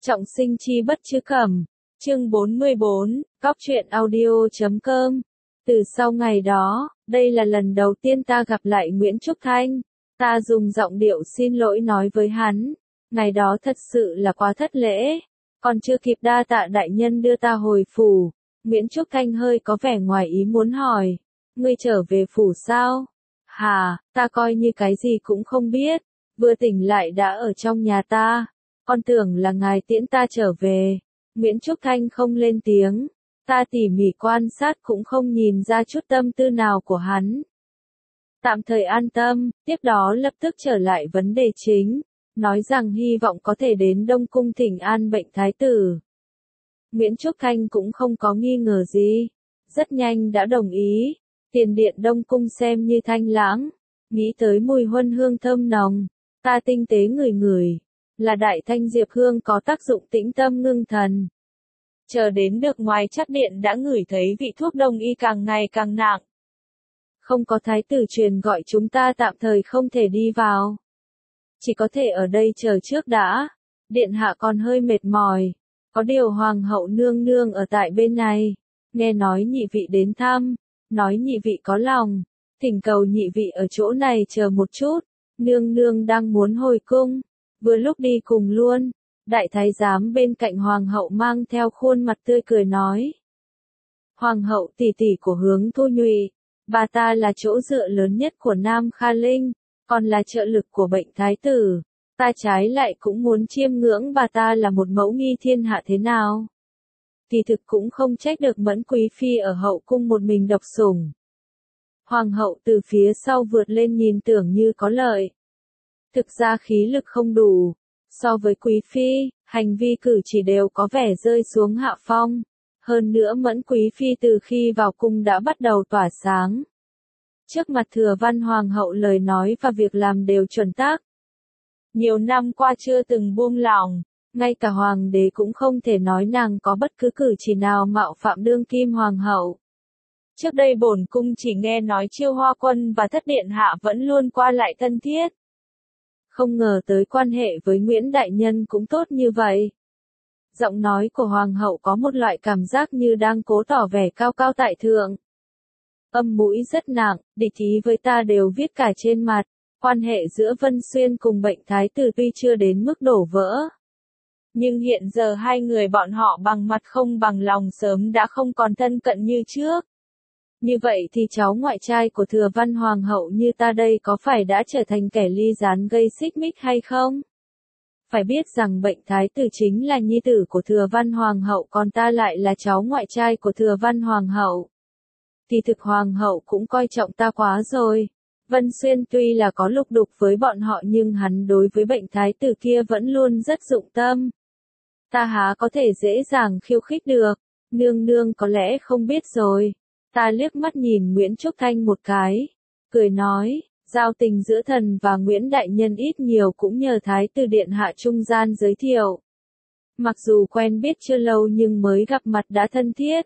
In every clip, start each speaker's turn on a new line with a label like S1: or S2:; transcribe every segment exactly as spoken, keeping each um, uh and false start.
S1: Trọng sinh chi bất chứ cẩm. Chương bốn mươi bốn, Góc truyện audio.com. Từ sau ngày đó, đây là lần đầu tiên ta gặp lại Nguyễn Trúc Thanh. Ta dùng giọng điệu xin lỗi nói với hắn. Ngày đó thật sự là quá thất lễ. Còn chưa kịp đa tạ đại nhân đưa ta hồi phủ. Nguyễn Trúc Thanh hơi có vẻ ngoài ý muốn hỏi. Ngươi trở về phủ sao? Hà, ta coi như cái gì cũng không biết. Vừa tỉnh lại đã ở trong nhà ta. Con tưởng là ngài tiễn ta trở về. Nguyễn Trúc Thanh không lên tiếng. Ta tỉ mỉ quan sát cũng không nhìn ra chút tâm tư nào của hắn. Tạm thời an tâm, tiếp đó lập tức trở lại vấn đề chính. Nói rằng hy vọng có thể đến Đông Cung thỉnh an bệnh thái tử. Nguyễn Trúc Thanh cũng không có nghi ngờ gì. Rất nhanh đã đồng ý. Tiền điện Đông Cung xem như thanh lãng. Nghĩ tới mùi huân hương thơm nồng. Ta tinh tế ngửi ngửi. Là đại thanh diệp hương có tác dụng tĩnh tâm ngưng thần. Chờ đến được ngoài chắt điện đã ngửi thấy vị thuốc đông y càng ngày càng nặng. Không có thái tử truyền gọi chúng ta tạm thời không thể đi vào. Chỉ có thể ở đây chờ trước đã. Điện hạ còn hơi mệt mỏi. Có điều hoàng hậu nương nương ở tại bên này. Nghe nói nhị vị đến thăm. Nói nhị vị có lòng. Thỉnh cầu nhị vị ở chỗ này chờ một chút. Nương nương đang muốn hồi cung. Vừa lúc đi cùng luôn. Đại thái giám bên cạnh hoàng hậu mang theo khuôn mặt tươi cười nói. Hoàng hậu tỷ tỷ của Hướng Thu Nhụy. Bà ta là chỗ dựa lớn nhất của Nam Kha Linh. Còn là trợ lực của bệnh thái tử. Ta trái lại cũng muốn chiêm ngưỡng bà ta là một mẫu nghi thiên hạ thế nào. Kỳ thực cũng không trách được Mẫn quý phi ở hậu cung một mình độc sủng. Hoàng hậu từ phía sau vượt lên nhìn tưởng như có lợi. Thực ra khí lực không đủ. So với quý phi, hành vi cử chỉ đều có vẻ rơi xuống hạ phong. Hơn nữa Mẫn quý phi từ khi vào cung đã bắt đầu tỏa sáng. Trước mặt Thừa Văn hoàng hậu lời nói và việc làm đều chuẩn tắc. Nhiều năm qua chưa từng buông lỏng, ngay cả hoàng đế cũng không thể nói nàng có bất cứ cử chỉ nào mạo phạm đương kim hoàng hậu. Trước đây bổn cung chỉ nghe nói Chiêu Hoa Quân và Thất Điện Hạ vẫn luôn qua lại thân thiết. Không ngờ tới quan hệ với Nguyễn Đại Nhân cũng tốt như vậy. Giọng nói của hoàng hậu có một loại cảm giác như đang cố tỏ vẻ cao cao tại thượng. Âm mũi rất nặng, địch ý với ta đều viết cả trên mặt. Quan hệ giữa Vân Xuyên cùng bệnh thái tử tuy chưa đến mức đổ vỡ. Nhưng hiện giờ hai người bọn họ bằng mặt không bằng lòng sớm đã không còn thân cận như trước. Như vậy thì cháu ngoại trai của Thừa Văn Hoàng hậu như ta đây có phải đã trở thành kẻ ly gián gây xích mích hay không? Phải biết rằng bệnh thái tử chính là nhi tử của Thừa Văn Hoàng hậu còn ta lại là cháu ngoại trai của Thừa Văn Hoàng hậu. Thì thực Hoàng hậu cũng coi trọng ta quá rồi. Vân Xuyên tuy là có lục đục với bọn họ nhưng hắn đối với bệnh thái tử kia vẫn luôn rất dụng tâm. Ta há có thể dễ dàng khiêu khích được, nương nương có lẽ không biết rồi. Ta liếc mắt nhìn Nguyễn Trúc Thanh một cái, cười nói, giao tình giữa thần và Nguyễn Đại Nhân ít nhiều cũng nhờ Thái tử Điện Hạ trung gian giới thiệu. Mặc dù quen biết chưa lâu nhưng mới gặp mặt đã thân thiết.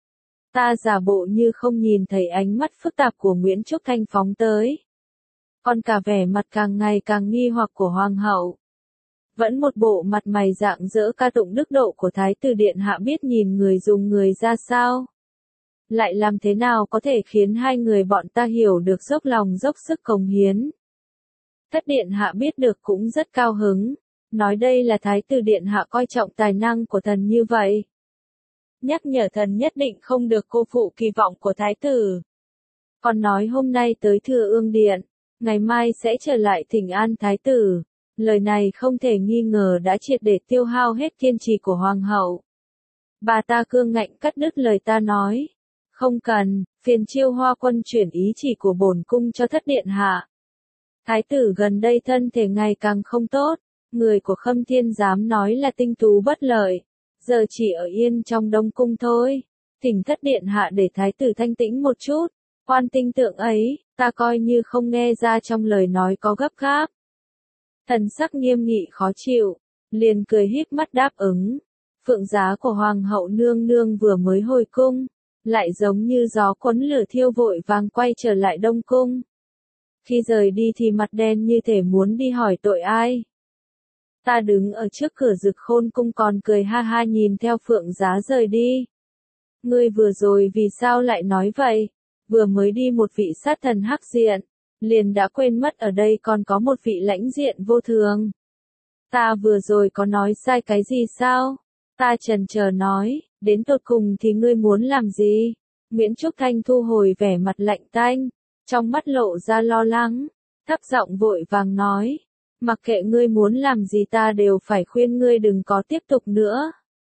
S1: Ta giả bộ như không nhìn thấy ánh mắt phức tạp của Nguyễn Trúc Thanh phóng tới. Còn cả vẻ mặt càng ngày càng nghi hoặc của Hoàng hậu. Vẫn một bộ mặt mày rạng rỡ ca tụng đức độ của Thái tử Điện Hạ biết nhìn người dùng người ra sao. Lại làm thế nào có thể khiến hai người bọn ta hiểu được dốc lòng dốc sức cống hiến. Thất Điện Hạ biết được cũng rất cao hứng. Nói đây là Thái tử Điện Hạ coi trọng tài năng của thần như vậy. Nhắc nhở thần nhất định không được cô phụ kỳ vọng của Thái tử. Còn nói hôm nay tới Thừa Ương Điện, ngày mai sẽ trở lại thỉnh an Thái tử. Lời này không thể nghi ngờ đã triệt để tiêu hao hết kiên trì của Hoàng hậu. Bà ta cương ngạnh cắt đứt lời ta nói. Không cần, phiền Chiêu Hoa Quân chuyển ý chỉ của bổn cung cho Thất Điện Hạ. Thái tử gần đây thân thể ngày càng không tốt, người của Khâm Thiên Giám nói là tinh tú bất lợi, giờ chỉ ở yên trong Đông Cung thôi. Thỉnh Thất Điện Hạ để Thái tử thanh tĩnh một chút, quan tinh tượng ấy, ta coi như không nghe ra trong lời nói có gấp gáp. Thần sắc nghiêm nghị khó chịu, liền cười híp mắt đáp ứng. Phượng giá của Hoàng hậu nương nương vừa mới hồi cung. Lại giống như gió cuốn lửa thiêu vội vàng quay trở lại Đông Cung. Khi rời đi thì mặt đen như thể muốn đi hỏi tội ai. Ta đứng ở trước cửa Dực Khôn cung còn cười ha ha nhìn theo Phượng Giá rời đi. Ngươi vừa rồi vì sao lại nói vậy? Vừa mới đi một vị sát thần hắc diện, liền đã quên mất ở đây còn có một vị lãnh diện vô thường. Ta vừa rồi có nói sai cái gì sao? Ta chần chờ nói, đến tột cùng thì ngươi muốn làm gì? Nguyễn Trúc Thanh thu hồi vẻ mặt lạnh tanh, trong mắt lộ ra lo lắng, thấp giọng vội vàng nói, mặc kệ ngươi muốn làm gì ta đều phải khuyên ngươi đừng có tiếp tục nữa.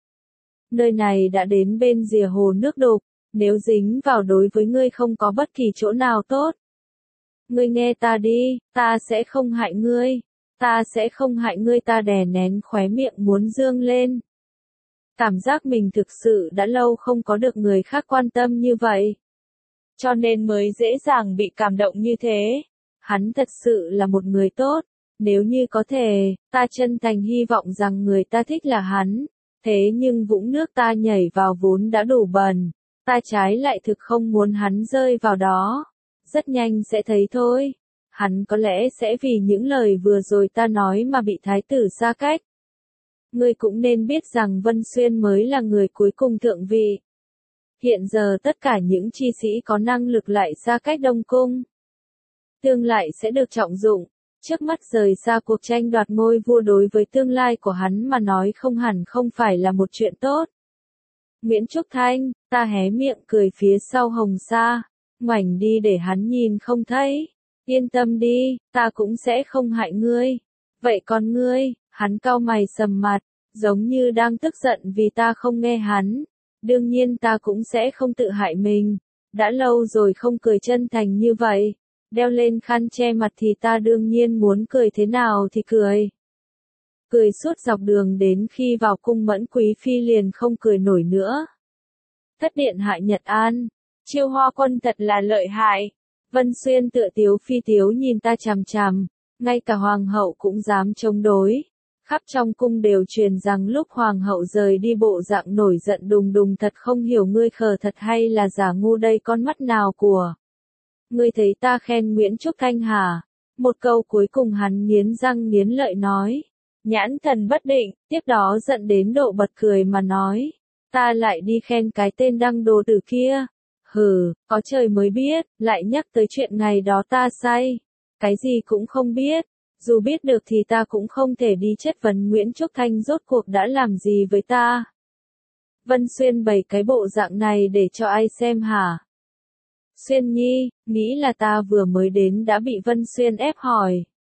S1: Nơi này đã đến bên rìa hồ nước đục, nếu dính vào đối với ngươi không có bất kỳ chỗ nào tốt. Ngươi nghe ta đi, ta sẽ không hại ngươi, ta sẽ không hại ngươi. Ta đè nén khóe miệng muốn dương lên. Cảm giác mình thực sự đã lâu không có được người khác quan tâm như vậy. Cho nên mới dễ dàng bị cảm động như thế. Hắn thật sự là một người tốt. Nếu như có thể, ta chân thành hy vọng rằng người ta thích là hắn. Thế nhưng vũng nước ta nhảy vào vốn đã đủ bẩn. Ta trái lại thực không muốn hắn rơi vào đó. Rất nhanh sẽ thấy thôi. Hắn có lẽ sẽ vì những lời vừa rồi ta nói mà bị thái tử xa cách. Ngươi cũng nên biết rằng Vân Xuyên mới là người cuối cùng thượng vị. Hiện giờ tất cả những chi sĩ có năng lực lại xa cách Đông Cung. Tương lại sẽ được trọng dụng. Trước mắt rời xa cuộc tranh đoạt ngôi vua đối với tương lai của hắn mà nói không hẳn không phải là một chuyện tốt. Nguyễn Trúc Thanh, ta hé miệng cười phía sau Hồng Sa, ngoảnh đi để hắn nhìn không thấy. Yên tâm đi, ta cũng sẽ không hại ngươi. Vậy còn ngươi? Hắn cau mày sầm mặt, giống như đang tức giận vì ta không nghe hắn. Đương nhiên ta cũng sẽ không tự hại mình. Đã lâu rồi không cười chân thành như vậy. Đeo lên khăn che mặt thì ta đương nhiên muốn cười thế nào thì cười. Cười suốt dọc đường đến khi vào cung Mẫn Quý Phi liền không cười nổi nữa. Thất điện hạ Nhật An, Chiêu Hoa Quân thật là lợi hại. Vân Xuyên tựa tiếu phi tiếu nhìn ta chằm chằm, ngay cả hoàng hậu cũng dám chống đối. Khắp trong cung đều truyền rằng lúc hoàng hậu rời đi bộ dạng nổi giận đùng đùng, thật không hiểu ngươi khờ thật hay là giả ngu đây, con mắt nào của. Ngươi thấy ta khen Nguyễn Trúc Thanh hả? Một câu cuối cùng hắn nghiến răng nghiến lợi nói. Nhãn thần bất định, tiếp đó giận đến độ bật cười mà nói. Ta lại đi khen cái tên đăng đồ tử kia. Hừ, có trời mới biết, lại nhắc tới chuyện ngày đó ta say. Cái gì cũng không biết. Dù biết được thì ta cũng không thể đi chất vấn Nguyễn Trúc Thanh rốt cuộc đã làm gì với ta. Vân Xuyên bày cái bộ dạng này để cho ai xem hả? Xuyên Nhi, nghĩ là ta vừa mới đến đã bị Vân Xuyên ép hỏi.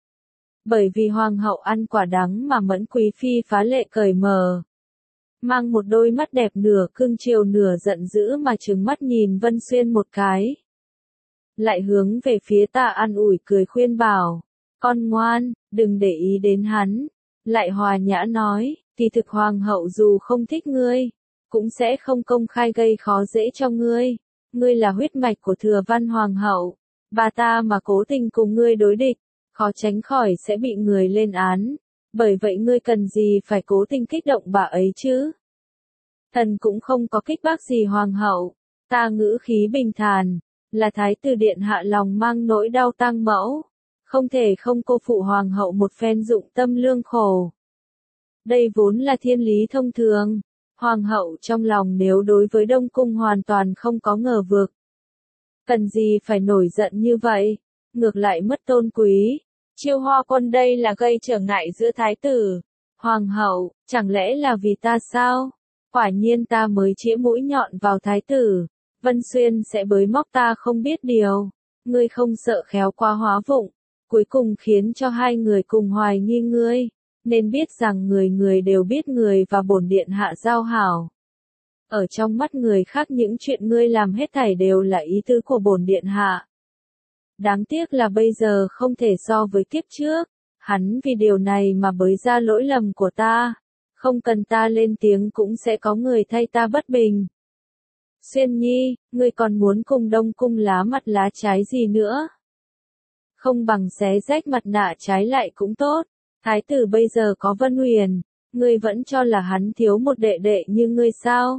S1: Bởi vì hoàng hậu ăn quả đắng mà Mẫn Quý Phi phá lệ cởi mở. Mang một đôi mắt đẹp nửa cưng chiều nửa giận dữ mà trừng mắt nhìn Vân Xuyên một cái. Lại hướng về phía ta an ủi cười khuyên bảo. Con ngoan, đừng để ý đến hắn. Lại hòa nhã nói, kỳ thực hoàng hậu dù không thích ngươi, cũng sẽ không công khai gây khó dễ cho ngươi. Ngươi là huyết mạch của Thừa Văn hoàng hậu. Bà ta mà cố tình cùng ngươi đối địch, khó tránh khỏi sẽ bị người lên án. Bởi vậy ngươi cần gì phải cố tình kích động bà ấy chứ? Thần cũng không có kích bác gì hoàng hậu. Ta ngữ khí bình thản, là thái tử điện hạ lòng mang nỗi đau tang mẫu. Không thể không cô phụ hoàng hậu một phen dụng tâm lương khổ. Đây vốn là thiên lý thông thường. Hoàng hậu trong lòng nếu đối với Đông Cung hoàn toàn không có ngờ vực. Cần gì phải nổi giận như vậy? Ngược lại mất tôn quý. Chiêu Hoa Quân đây là gây trở ngại giữa thái tử, hoàng hậu, chẳng lẽ là vì ta sao? Quả nhiên ta mới chĩa mũi nhọn vào thái tử. Vân Xuyên sẽ bới móc ta không biết điều. Ngươi không sợ khéo quá hóa vụng. Cuối cùng khiến cho hai người cùng hoài nghi ngươi. Nên biết rằng người người đều biết người và bổn điện hạ giao hảo. Ở trong mắt người khác những chuyện ngươi làm hết thảy đều là ý tứ của bổn điện hạ. Đáng tiếc là bây giờ không thể so với kiếp trước. Hắn vì điều này mà bới ra lỗi lầm của ta. Không cần ta lên tiếng cũng sẽ có người thay ta bất bình. Xuyên Nhi, ngươi còn muốn cùng Đông Cung lá mặt lá trái gì nữa? Không bằng xé rách mặt nạ trái lại cũng tốt. Thái tử bây giờ có Vân Huyền, ngươi vẫn cho là hắn thiếu một đệ đệ như ngươi sao?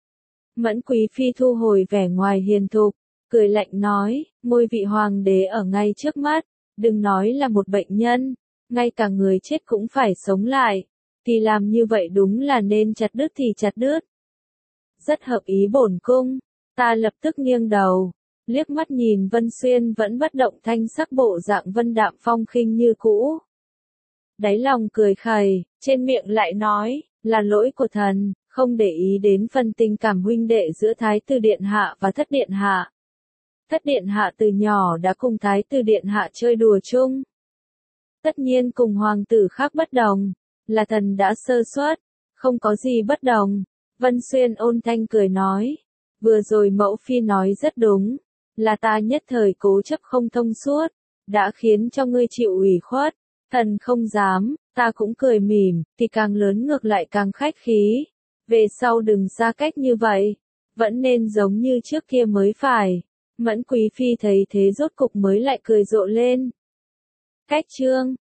S1: Mẫn Quý Phi thu hồi vẻ ngoài hiền thục, cười lạnh nói, ngôi vị hoàng đế ở ngay trước mắt, đừng nói là một bệnh nhân, ngay cả người chết cũng phải sống lại, thì làm như vậy đúng là nên chặt đứt thì chặt đứt. Rất hợp ý bổn cung, ta lập tức nghiêng đầu, liếc mắt nhìn Vân Xuyên vẫn bất động thanh sắc bộ dạng vân đạm phong khinh như cũ. Đáy lòng cười khẩy, trên miệng lại nói, là lỗi của thần, không để ý đến phần tình cảm huynh đệ giữa Thái tử Điện Hạ và Thất Điện Hạ. Thất Điện Hạ từ nhỏ đã cùng Thái tử Điện Hạ chơi đùa chung. Tất nhiên cùng hoàng tử khác bất đồng, là thần đã sơ suất, không có gì bất đồng. Vân Xuyên ôn thanh cười nói, vừa rồi mẫu phi nói rất đúng, là ta nhất thời cố chấp không thông suốt, đã khiến cho ngươi chịu ủy khuất, thần không dám, ta cũng cười mỉm, thì càng lớn ngược lại càng khách khí, về sau đừng xa cách như vậy, vẫn nên giống như trước kia mới phải. Mẫn Quý Phi thấy thế rốt cục mới lại cười rộ lên. Cách chương